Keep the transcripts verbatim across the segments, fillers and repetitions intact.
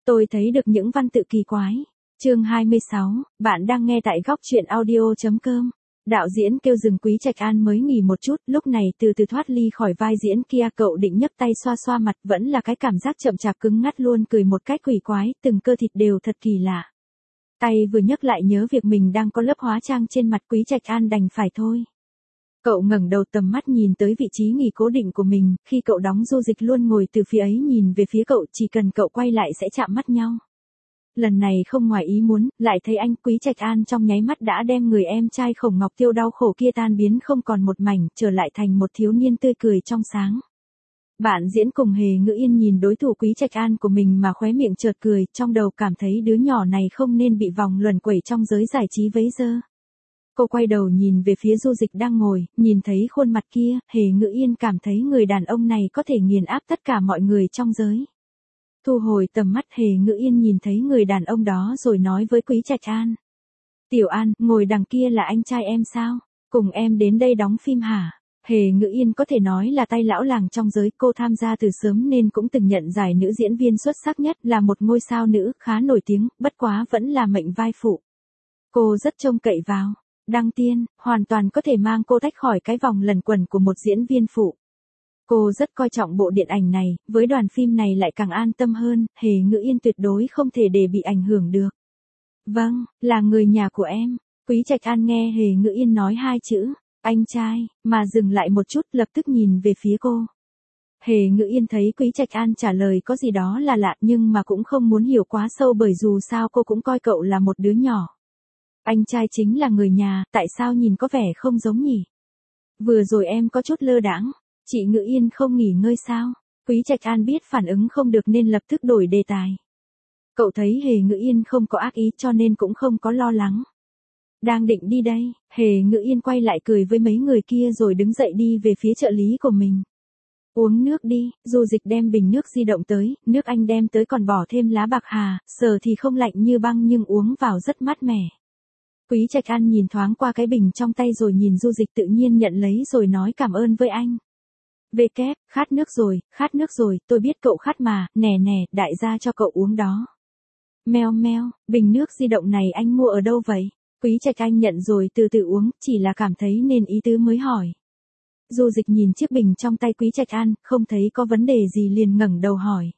Tôi thấy được những văn tự kỳ quái. Chương hai mươi sáu, bạn đang nghe tại góc truyện audio chấm com. Đạo diễn kêu dừng Quý Trạch An mới nghỉ một chút, lúc này từ từ thoát ly khỏi vai diễn kia, cậu định nhấc tay xoa xoa mặt, vẫn là cái cảm giác chậm chạp cứng ngắt luôn, cười một cách quỷ quái, từng cơ thịt đều thật kỳ lạ. Tay vừa nhấc lại nhớ việc mình đang có lớp hóa trang trên mặt, Quý Trạch An đành phải thôi. Cậu ngẩng đầu, tầm mắt nhìn tới vị trí nghỉ cố định của mình, khi cậu đóng Du Dịch luôn ngồi từ phía ấy nhìn về phía cậu, chỉ cần cậu quay lại sẽ chạm mắt nhau. Lần này không ngoài ý muốn, lại thấy anh Quý Trạch An trong nháy mắt đã đem người em trai Khổng Ngọc Tiêu đau khổ kia tan biến không còn một mảnh, trở lại thành một thiếu niên tươi cười trong sáng. Bạn diễn cùng Hề Ngữ Yên nhìn đối thủ Quý Trạch An của mình mà khóe miệng chợt cười, trong đầu cảm thấy đứa nhỏ này không nên bị vòng luẩn quẩy trong giới giải trí vấy dơ. Cô quay đầu nhìn về phía Du Dịch đang ngồi, nhìn thấy khuôn mặt kia, Hề Ngữ Yên cảm thấy người đàn ông này có thể nghiền áp tất cả mọi người trong giới. Thu hồi tầm mắt, Hề Ngữ Yên nhìn thấy người đàn ông đó rồi nói với Quý Trạch An. Tiểu An, ngồi đằng kia là anh trai em sao? Cùng em đến đây đóng phim hả? Hề Ngữ Yên có thể nói là tay lão làng trong giới, cô tham gia từ sớm nên cũng từng nhận giải nữ diễn viên xuất sắc nhất, là một ngôi sao nữ khá nổi tiếng, bất quá vẫn là mệnh vai phụ. Cô rất trông cậy vào Đăng Tiên, hoàn toàn có thể mang cô tách khỏi cái vòng lẩn quẩn của một diễn viên phụ. Cô rất coi trọng bộ điện ảnh này, với đoàn phim này lại càng an tâm hơn, Hề Ngữ Yên tuyệt đối không thể để bị ảnh hưởng được. Vâng, là người nhà của em. Quý Trạch An nghe Hề Ngữ Yên nói hai chữ, anh trai, mà dừng lại một chút, lập tức nhìn về phía cô. Hề Ngữ Yên thấy Quý Trạch An trả lời có gì đó là lạ, nhưng mà cũng không muốn hiểu quá sâu, bởi dù sao cô cũng coi cậu là một đứa nhỏ. Anh trai chính là người nhà, tại sao nhìn có vẻ không giống nhỉ? Vừa rồi em có chút lơ đãng. Chị Ngữ Yên không nghỉ ngơi sao? Quý Trạch An biết phản ứng không được nên lập tức đổi đề tài. Cậu thấy Hề Ngữ Yên không có ác ý cho nên cũng không có lo lắng. Đang định đi đây, Hề Ngữ Yên quay lại cười với mấy người kia rồi đứng dậy đi về phía trợ lý của mình. Uống nước đi, Du Dịch đem bình nước di động tới, nước anh đem tới còn bỏ thêm lá bạc hà, sờ thì không lạnh như băng nhưng uống vào rất mát mẻ. Quý Trạch An nhìn thoáng qua cái bình trong tay rồi nhìn Du Dịch tự nhiên nhận lấy rồi nói cảm ơn với anh. Vê kép, khát nước rồi, khát nước rồi, tôi biết cậu khát mà, nè nè, đại gia cho cậu uống đó. Meo meo, bình nước di động này anh mua ở đâu vậy? Quý Trạch An nhận rồi từ từ uống, chỉ là cảm thấy nên ý tứ mới hỏi. Du Dịch nhìn chiếc bình trong tay Quý Trạch An, không thấy có vấn đề gì liền ngẩng đầu hỏi.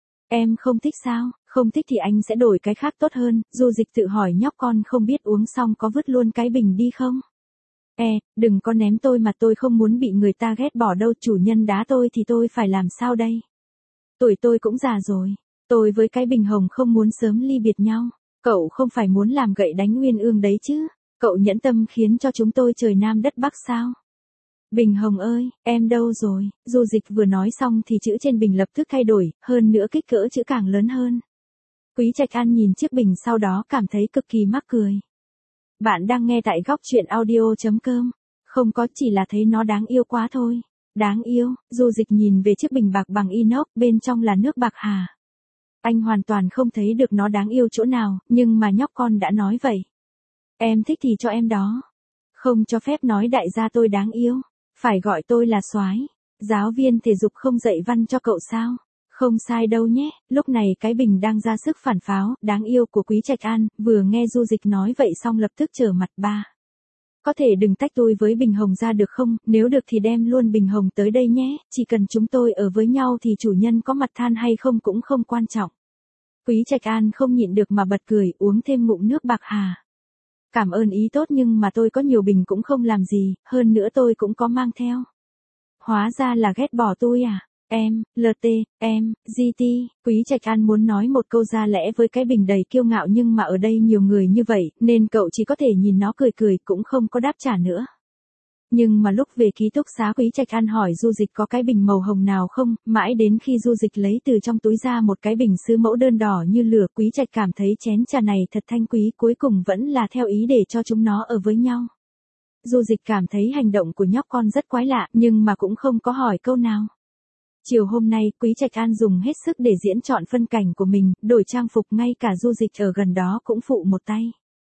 Em không thích sao? Không thích thì anh sẽ đổi cái khác tốt hơn. Du Dịch tự hỏi nhóc con không biết uống xong có vứt luôn cái bình đi không? E, đừng có ném tôi mà, tôi không muốn bị người ta ghét bỏ đâu, chủ nhân đá tôi thì tôi phải làm sao đây? Tuổi tôi cũng già rồi, tôi với cái bình hồng không muốn sớm ly biệt nhau. Cậu không phải muốn làm gậy đánh uyên ương đấy chứ? Cậu nhẫn tâm khiến cho chúng tôi trời nam đất bắc sao? Bình hồng ơi, em đâu rồi? Du Dịch vừa nói xong thì chữ trên bình lập tức thay đổi, hơn nữa kích cỡ chữ càng lớn hơn. Quý Trạch An nhìn chiếc bình sau đó cảm thấy cực kỳ mắc cười. Bạn đang nghe tại góc truyện audio chấm com. Không có, chỉ là thấy nó đáng yêu quá thôi. Đáng yêu, Du Dịch nhìn về chiếc bình bạc bằng inox, bên trong là nước bạc hà. Anh hoàn toàn không thấy được nó đáng yêu chỗ nào, nhưng mà nhóc con đã nói vậy. Em thích thì cho em đó. Không cho phép nói đại gia tôi đáng yêu. Phải gọi tôi là soái. Giáo viên thể dục không dạy văn cho cậu sao? Không sai đâu nhé, lúc này cái bình đang ra sức phản pháo, đáng yêu của Quý Trạch An, vừa nghe Du Dịch nói vậy xong lập tức trở mặt. Ba. Có thể đừng tách tôi với bình hồng ra được không, nếu được thì đem luôn bình hồng tới đây nhé, chỉ cần chúng tôi ở với nhau thì chủ nhân có mặt than hay không cũng không quan trọng. Quý Trạch An không nhịn được mà bật cười, uống thêm ngụm nước bạc hà. Cảm ơn ý tốt nhưng mà tôi có nhiều bình cũng không làm gì, hơn nữa tôi cũng có mang theo. Hóa ra là ghét bỏ tôi à? Em, lờ tê, em, giê tê, Quý Trạch An muốn nói một câu ra lẽ với cái bình đầy kiêu ngạo nhưng mà ở đây nhiều người như vậy, nên cậu chỉ có thể nhìn nó cười cười, cũng không có đáp trả nữa. Nhưng mà lúc về ký túc xá Quý Trạch An hỏi Du Dịch có cái bình màu hồng nào không, mãi đến khi Du Dịch lấy từ trong túi ra một cái bình sứ mẫu đơn đỏ như lửa, Quý Trạch cảm thấy chén trà này thật thanh quý, cuối cùng vẫn là theo ý để cho chúng nó ở với nhau. Du Dịch cảm thấy hành động của nhóc con rất quái lạ, nhưng mà cũng không có hỏi câu nào. Chiều hôm nay, Quý Trạch An dùng hết sức để diễn trọn phân cảnh của mình, đổi trang phục, ngay cả Du Dịch ở gần đó cũng phụ một tay.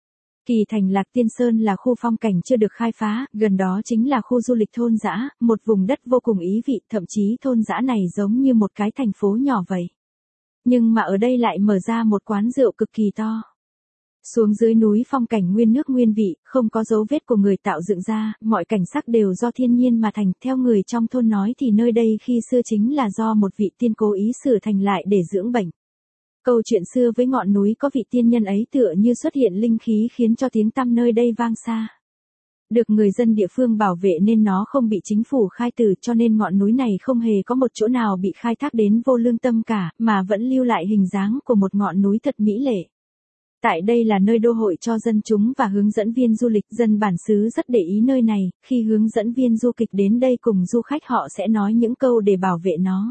Kỳ Thành Lạc Tiên Sơn là khu phong cảnh chưa được khai phá, gần đó chính là khu du lịch thôn dã, một vùng đất vô cùng ý vị, thậm chí thôn dã này giống như một cái thành phố nhỏ vậy. Nhưng mà ở đây lại mở ra một quán rượu cực kỳ to. Xuống dưới núi phong cảnh nguyên nước nguyên vị, không có dấu vết của người tạo dựng ra, mọi cảnh sắc đều do thiên nhiên mà thành. Theo người trong thôn nói thì nơi đây khi xưa chính là do một vị tiên cố ý sửa thành lại để dưỡng bệnh. Câu chuyện xưa với ngọn núi có vị tiên nhân ấy tựa như xuất hiện linh khí khiến cho tiếng tăm nơi đây vang xa. Được người dân địa phương bảo vệ nên nó không bị chính phủ khai tử, cho nên ngọn núi này không hề có một chỗ nào bị khai thác đến vô lương tâm cả, mà vẫn lưu lại hình dáng của một ngọn núi thật mỹ lệ. Tại đây là nơi đô hội cho dân chúng và hướng dẫn viên du lịch, dân bản xứ rất để ý nơi này, khi hướng dẫn viên du kịch đến đây cùng du khách họ sẽ nói những câu để bảo vệ nó.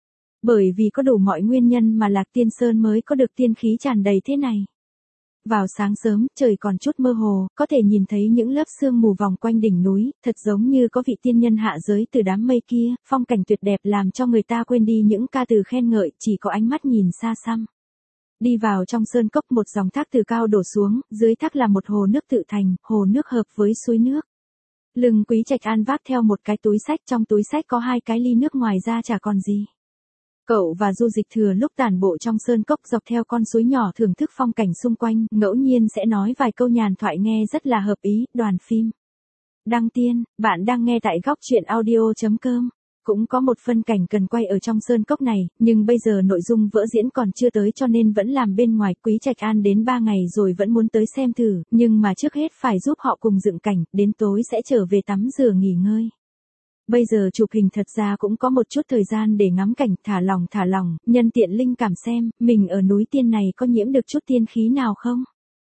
Bởi vì có đủ mọi nguyên nhân mà Lạc Tiên Sơn mới có được tiên khí tràn đầy thế này. Vào sáng sớm, trời còn chút mơ hồ, có thể nhìn thấy những lớp sương mù vòng quanh đỉnh núi, thật giống như có vị tiên nhân hạ giới từ đám mây kia, phong cảnh tuyệt đẹp làm cho người ta quên đi những ca từ khen ngợi, chỉ có ánh mắt nhìn xa xăm. Đi vào trong sơn cốc, một dòng thác từ cao đổ xuống, dưới thác là một hồ nước tự thành, hồ nước hợp với suối nước. Lưng Quý Trạch An vác theo một cái túi xách, trong túi xách có hai cái ly nước, ngoài ra chả còn gì. Cậu và Du Dịch thừa lúc tản bộ trong sơn cốc dọc theo con suối nhỏ thưởng thức phong cảnh xung quanh, ngẫu nhiên sẽ nói vài câu nhàn thoại nghe rất là hợp ý. Đoàn phim Đăng Tiên, bạn đang nghe tại góc truyện audio chấm com. Cũng có một phân cảnh cần quay ở trong sơn cốc này, nhưng bây giờ nội dung vở diễn còn chưa tới cho nên vẫn làm bên ngoài. Quý Trạch An đến ba ngày rồi vẫn muốn tới xem thử, nhưng mà trước hết phải giúp họ cùng dựng cảnh, đến tối sẽ trở về tắm rửa nghỉ ngơi. Bây giờ chụp hình thật ra cũng có một chút thời gian để ngắm cảnh, thả lòng thả lòng, nhân tiện linh cảm xem, mình ở núi tiên này có nhiễm được chút tiên khí nào không?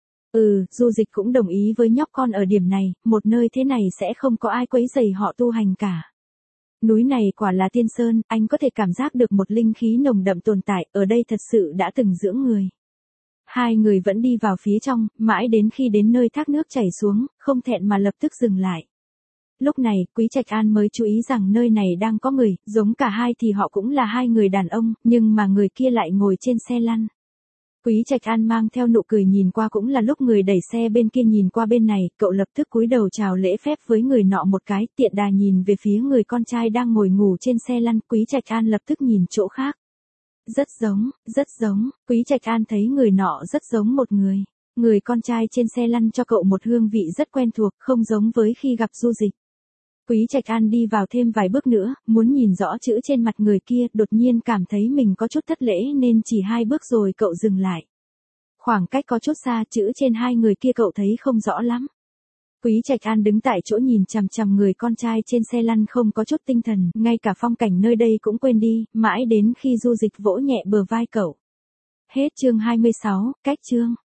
Ừ, Du Dịch cũng đồng ý với nhóc con ở điểm này, một nơi thế này sẽ không có ai quấy rầy họ tu hành cả. Núi này quả là tiên sơn, anh có thể cảm giác được một linh khí nồng đậm tồn tại, ở đây thật sự đã từng dưỡng người. Hai người vẫn đi vào phía trong, mãi đến khi đến nơi thác nước chảy xuống, không thẹn mà lập tức dừng lại. Lúc này, Quý Trạch An mới chú ý rằng nơi này đang có người, giống cả hai thì họ cũng là hai người đàn ông, nhưng mà người kia lại ngồi trên xe lăn. Quý Trạch An mang theo nụ cười nhìn qua, cũng là lúc người đẩy xe bên kia nhìn qua bên này, cậu lập tức cúi đầu chào lễ phép với người nọ một cái, tiện đà nhìn về phía người con trai đang ngồi ngủ trên xe lăn. Quý Trạch An lập tức nhìn chỗ khác. Rất giống, rất giống, Quý Trạch An thấy người nọ rất giống một người. Người con trai trên xe lăn cho cậu một hương vị rất quen thuộc, không giống với khi gặp Du Dịch. Quý Trạch An đi vào thêm vài bước nữa, muốn nhìn rõ chữ trên mặt người kia, đột nhiên cảm thấy mình có chút thất lễ nên chỉ hai bước rồi cậu dừng lại. Khoảng cách có chút xa, chữ trên hai người kia cậu thấy không rõ lắm. Quý Trạch An đứng tại chỗ nhìn chằm chằm người con trai trên xe lăn không có chút tinh thần, ngay cả phong cảnh nơi đây cũng quên đi, mãi đến khi Du Dịch vỗ nhẹ bờ vai cậu. Hết chương hai mươi sáu, cách chương.